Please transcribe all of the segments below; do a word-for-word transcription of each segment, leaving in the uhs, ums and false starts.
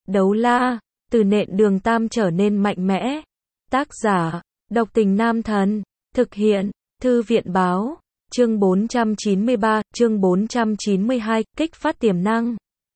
Đấu la, từ nện đường tam trở nên mạnh mẽ. Tác giả, độc tình nam thần. Thực hiện, thư viện báo. Chương bốn trăm chín mươi ba, chương bốn trăm chín mươi hai, kích phát tiềm năng.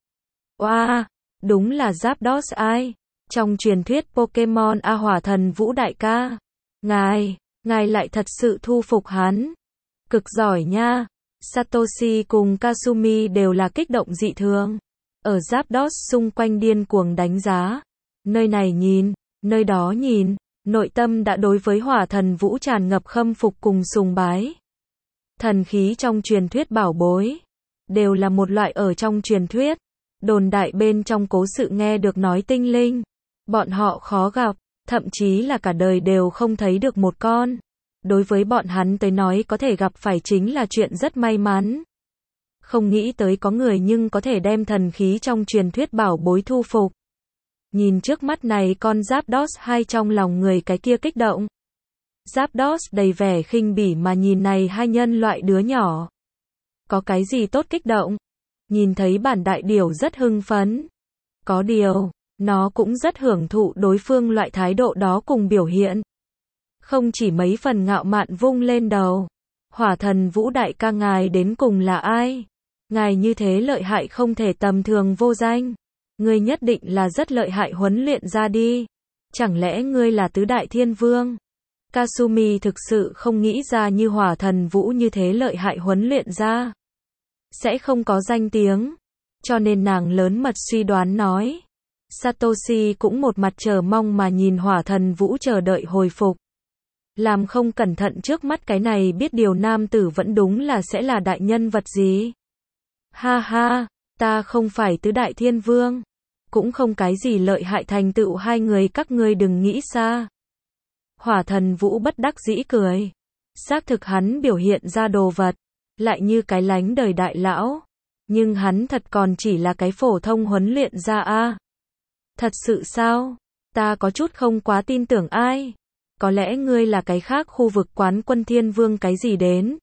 Wow, đúng là Zapdos ai? Trong truyền thuyết Pokemon A Hỏa Thần Vũ đại ca. Ngài, ngài lại thật sự thu phục hắn. Cực giỏi nha. Satoshi cùng Kasumi đều là kích động dị thường. Ở Zapdos xung quanh điên cuồng đánh giá. Nơi này nhìn, nơi đó nhìn, nội tâm đã đối với Hỏa Thần Vũ tràn ngập khâm phục cùng sùng bái. Thần khí trong truyền thuyết bảo bối, đều là một loại ở trong truyền thuyết. Đồn đại bên trong cố sự nghe được nói tinh linh. Bọn họ khó gặp, thậm chí là cả đời đều không thấy được một con. Đối với bọn hắn tới nói có thể gặp phải chính là chuyện rất may mắn. Không nghĩ tới có người nhưng có thể đem thần khí trong truyền thuyết bảo bối thu phục. Nhìn trước mắt này con Zapdos hai trong lòng người cái kia kích động. Zapdos đầy vẻ khinh bỉ mà nhìn này hai nhân loại đứa nhỏ. Có cái gì tốt kích động? Nhìn thấy bản đại điểu rất hưng phấn. Có điều, nó cũng rất hưởng thụ đối phương loại thái độ đó cùng biểu hiện. Không chỉ mấy phần ngạo mạn vung lên đầu. Hỏa Thần Vũ đại ca ngài đến cùng là ai? Ngài như thế lợi hại không thể tầm thường vô danh. Ngươi nhất định là rất lợi hại huấn luyện ra đi. Chẳng lẽ ngươi là tứ đại thiên vương? Kasumi thực sự không nghĩ ra như Hỏa Thần Vũ như thế lợi hại huấn luyện ra. Sẽ không có danh tiếng. Cho nên nàng lớn mật suy đoán nói. Satoshi cũng một mặt chờ mong mà nhìn Hỏa Thần Vũ chờ đợi hồi phục. Làm không cẩn thận trước mắt cái này biết điều nam tử vẫn đúng là sẽ là đại nhân vật gì. Ha ha, ta không phải tứ đại thiên vương. Cũng không cái gì lợi hại thành tựu hai người các ngươi đừng nghĩ xa. Hỏa Thần Vũ bất đắc dĩ cười. Xác thực hắn biểu hiện ra đồ vật. Lại như cái lánh đời đại lão. Nhưng hắn thật còn chỉ là cái phổ thông huấn luyện ra a. Thật sự sao? Ta có chút không quá tin tưởng ai. Có lẽ ngươi là cái khác khu vực quán quân thiên vương cái gì đến.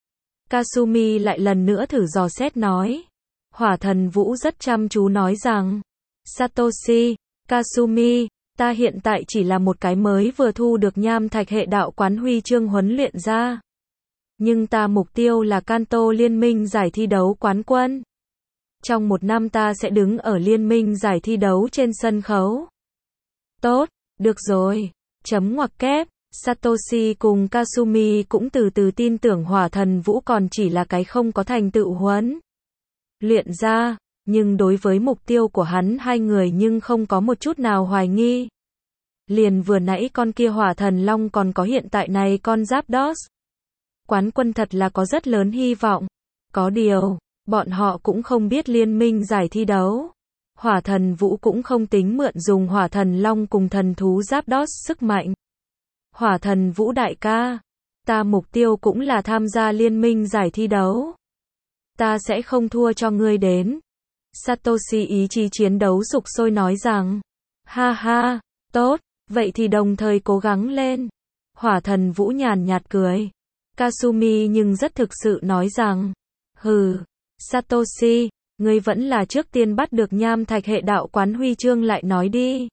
Kasumi lại lần nữa thử dò xét nói. Hỏa Thần Vũ rất chăm chú nói rằng. Satoshi, Kasumi, ta hiện tại chỉ là một cái mới vừa thu được nham thạch hệ đạo quán huy chương huấn luyện ra. Nhưng ta mục tiêu là Kanto liên minh giải thi đấu quán quân. Trong một năm ta sẽ đứng ở liên minh giải thi đấu trên sân khấu. Tốt, được rồi. Chấm ngoặc kép. Satoshi cùng Kasumi cũng từ từ tin tưởng Hỏa Thần Vũ còn chỉ là cái không có thành tựu huấn luyện ra, nhưng đối với mục tiêu của hắn hai người nhưng không có một chút nào hoài nghi. Liền vừa nãy con kia Hỏa Thần Long còn có hiện tại này con Zapdos. Quán quân thật là có rất lớn hy vọng. Có điều, bọn họ cũng không biết liên minh giải thi đấu. Hỏa Thần Vũ cũng không tính mượn dùng Hỏa Thần Long cùng thần thú Zapdos sức mạnh. Hỏa Thần Vũ đại ca, ta mục tiêu cũng là tham gia liên minh giải thi đấu. Ta sẽ không thua cho ngươi đến. Satoshi ý chí chiến đấu sục sôi nói rằng. Ha ha, tốt, vậy thì đồng thời cố gắng lên. Hỏa Thần Vũ nhàn nhạt cười. Kasumi nhưng rất thực sự nói rằng. Hừ, Satoshi, ngươi vẫn là trước tiên bắt được nham thạch hệ đạo quán huy chương lại nói đi.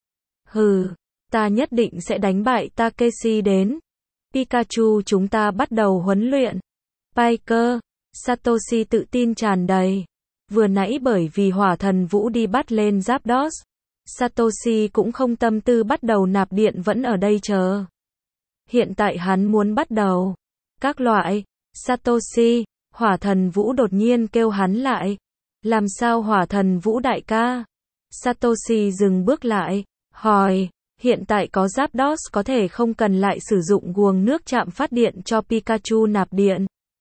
Hừ, ta nhất định sẽ đánh bại Takeshi đến. Pikachu chúng ta bắt đầu huấn luyện. Piker, Satoshi tự tin tràn đầy. Vừa nãy bởi vì Hỏa Thần Vũ đi bắt lên Zapdos. Satoshi cũng không tâm tư bắt đầu nạp điện vẫn ở đây chờ. Hiện tại hắn muốn bắt đầu. Các loại, Satoshi, Hỏa Thần Vũ đột nhiên kêu hắn lại. Làm sao Hỏa Thần Vũ đại ca? Satoshi dừng bước lại, hỏi, hiện tại có Zapdos có thể không cần lại sử dụng guồng nước chạm phát điện cho Pikachu nạp điện.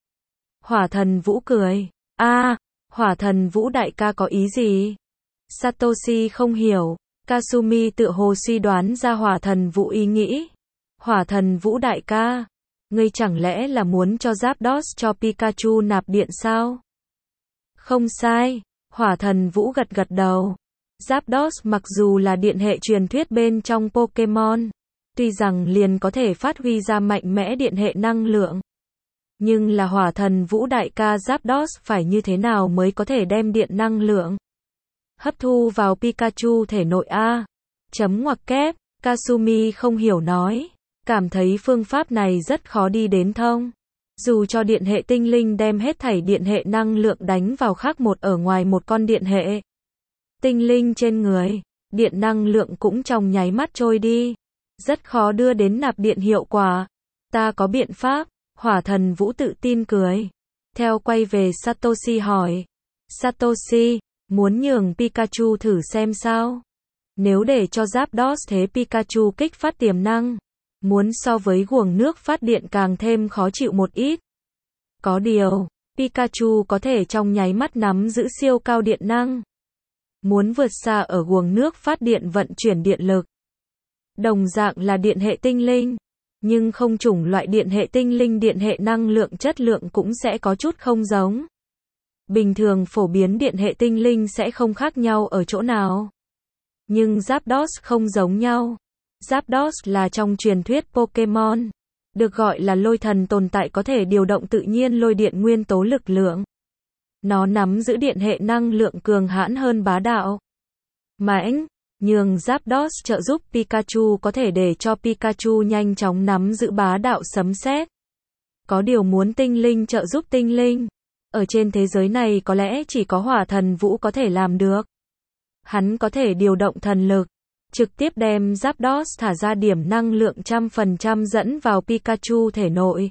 Hỏa Thần Vũ cười, a, à, Hỏa Thần Vũ đại ca có ý gì? Satoshi không hiểu, Kasumi tựa hồ suy đoán ra Hỏa Thần Vũ ý nghĩ. Hỏa Thần Vũ đại ca, ngươi chẳng lẽ là muốn cho Zapdos cho Pikachu nạp điện sao? Không sai, Hỏa Thần Vũ gật gật đầu. Zapdos mặc dù là điện hệ truyền thuyết bên trong Pokemon, tuy rằng liền có thể phát huy ra mạnh mẽ điện hệ năng lượng. Nhưng là Hỏa Thần Vũ đại ca Zapdos phải như thế nào mới có thể đem điện năng lượng Hấp thu vào Pikachu thể nội a. Chấm ngoặc kép, Kasumi không hiểu nói. Cảm thấy phương pháp này rất khó đi đến thông. Dù cho điện hệ tinh linh đem hết thảy điện hệ năng lượng đánh vào khác một ở ngoài một con điện hệ tinh linh trên người, điện năng lượng cũng trong nháy mắt trôi đi. Rất khó đưa đến nạp điện hiệu quả. Ta có biện pháp, Hỏa Thần Vũ tự tin cười. Theo quay về Satoshi hỏi. Satoshi, muốn nhường Pikachu thử xem sao? Nếu để cho Zapdos thế Pikachu kích phát tiềm năng, muốn so với guồng nước phát điện càng thêm khó chịu một ít. Có điều, Pikachu có thể trong nháy mắt nắm giữ siêu cao điện năng. Muốn vượt xa ở guồng nước phát điện vận chuyển điện lực. Đồng dạng là điện hệ tinh linh, nhưng không chủng loại điện hệ tinh linh điện hệ năng lượng chất lượng cũng sẽ có chút không giống. Bình thường phổ biến điện hệ tinh linh sẽ không khác nhau ở chỗ nào. Nhưng Zapdos không giống nhau. Zapdos là trong truyền thuyết Pokemon, được gọi là lôi thần tồn tại có thể điều động tự nhiên lôi điện nguyên tố lực lượng. Nó nắm giữ điện hệ năng lượng cường hãn hơn bá đạo. Mãnh, nhường Zapdos trợ giúp Pikachu có thể để cho Pikachu nhanh chóng nắm giữ bá đạo sấm sét. Có điều muốn tinh linh trợ giúp tinh linh. Ở trên thế giới này có lẽ chỉ có Hỏa Thần Vũ có thể làm được. Hắn có thể điều động thần lực, trực tiếp đem Zapdos thả ra điểm năng lượng trăm phần trăm dẫn vào Pikachu thể nội.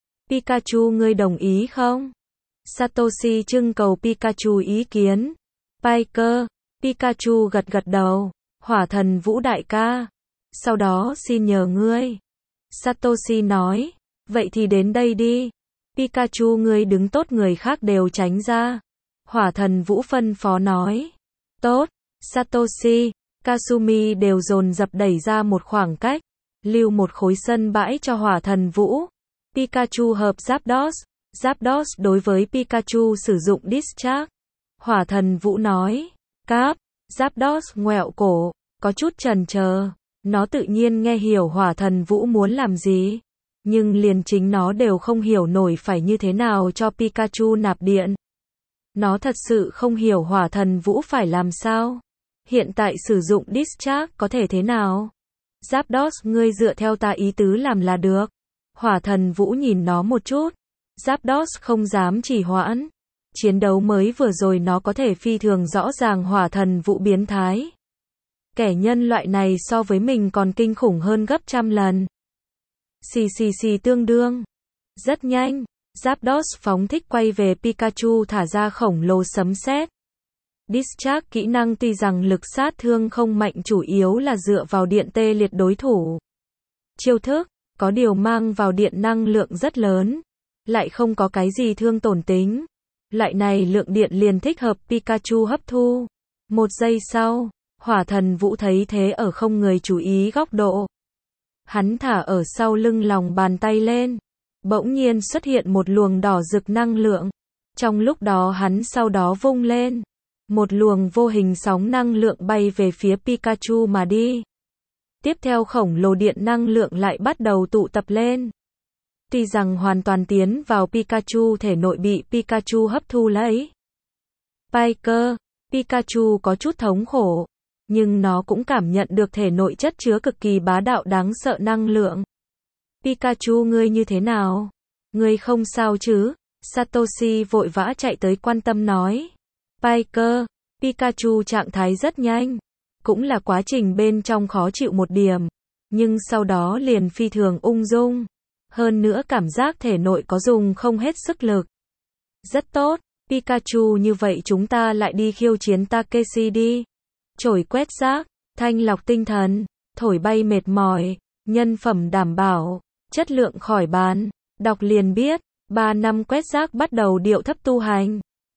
Pikachu ngươi đồng ý không? Satoshi trưng cầu Pikachu ý kiến. Piker, Pikachu gật gật đầu. Hỏa Thần Vũ đại ca. Sau đó xin nhờ ngươi. Satoshi nói. Vậy thì đến đây đi. Pikachu ngươi đứng tốt người khác đều tránh ra. Hỏa Thần Vũ phân phó nói. Tốt. Satoshi, Kasumi đều dồn dập đẩy ra một khoảng cách, lưu một khối sân bãi cho Hỏa Thần Vũ. Pikachu hợp Zapdos. Zapdos đối với Pikachu sử dụng Discharge. Hỏa Thần Vũ nói. Cáp. Zapdos ngoẹo cổ, có chút chần chờ. Nó tự nhiên nghe hiểu Hỏa Thần Vũ muốn làm gì, nhưng liền chính nó đều không hiểu nổi phải như thế nào cho Pikachu nạp điện. Nó thật sự không hiểu Hỏa Thần Vũ phải làm sao. Hiện tại sử dụng Discharge có thể thế nào? Zapdos ngươi dựa theo ta ý tứ làm là được. Hỏa Thần Vũ nhìn nó một chút. Zapdos không dám trì hoãn. Chiến đấu mới vừa rồi nó có thể phi thường rõ ràng Hỏa Thần Vũ biến thái. Kẻ nhân loại này so với mình còn kinh khủng hơn gấp trăm lần. Xì xì xì tương đương. Rất nhanh, Zapdos phóng thích quay về Pikachu thả ra khổng lồ sấm sét. Discharge kỹ năng tuy rằng lực sát thương không mạnh chủ yếu là dựa vào điện tê liệt đối thủ. Chiêu thức, có điều mang vào điện năng lượng rất lớn, lại không có cái gì thương tổn tính. Loại này lượng điện liền thích hợp Pikachu hấp thu. Một giây sau, Hỏa Thần Vũ thấy thế ở không người chú ý góc độ. Hắn thả ở sau lưng lòng bàn tay lên. Bỗng nhiên xuất hiện một luồng đỏ rực năng lượng. Trong lúc đó hắn sau đó vung lên. Một luồng vô hình sóng năng lượng bay về phía Pikachu mà đi. Tiếp theo khổng lồ điện năng lượng lại bắt đầu tụ tập lên. Tuy rằng hoàn toàn tiến vào Pikachu thể nội bị Pikachu hấp thu lấy. Piker, Pikachu có chút thống khổ, nhưng nó cũng cảm nhận được thể nội chất chứa cực kỳ bá đạo đáng sợ năng lượng. Pikachu ngươi như thế nào? Ngươi không sao chứ? Satoshi vội vã chạy tới quan tâm nói. Piker, Pikachu trạng thái rất nhanh, cũng là quá trình bên trong khó chịu một điểm, nhưng sau đó liền phi thường ung dung. Hơn nữa cảm giác thể nội có dùng không hết sức lực. Rất tốt, Pikachu như vậy chúng ta lại đi khiêu chiến Takeshi đi. Chổi quét rác, thanh lọc tinh thần, thổi bay mệt mỏi, nhân phẩm đảm bảo, chất lượng khỏi bàn. Đọc liền biết, ba năm quét rác bắt đầu điệu thấp tu hành.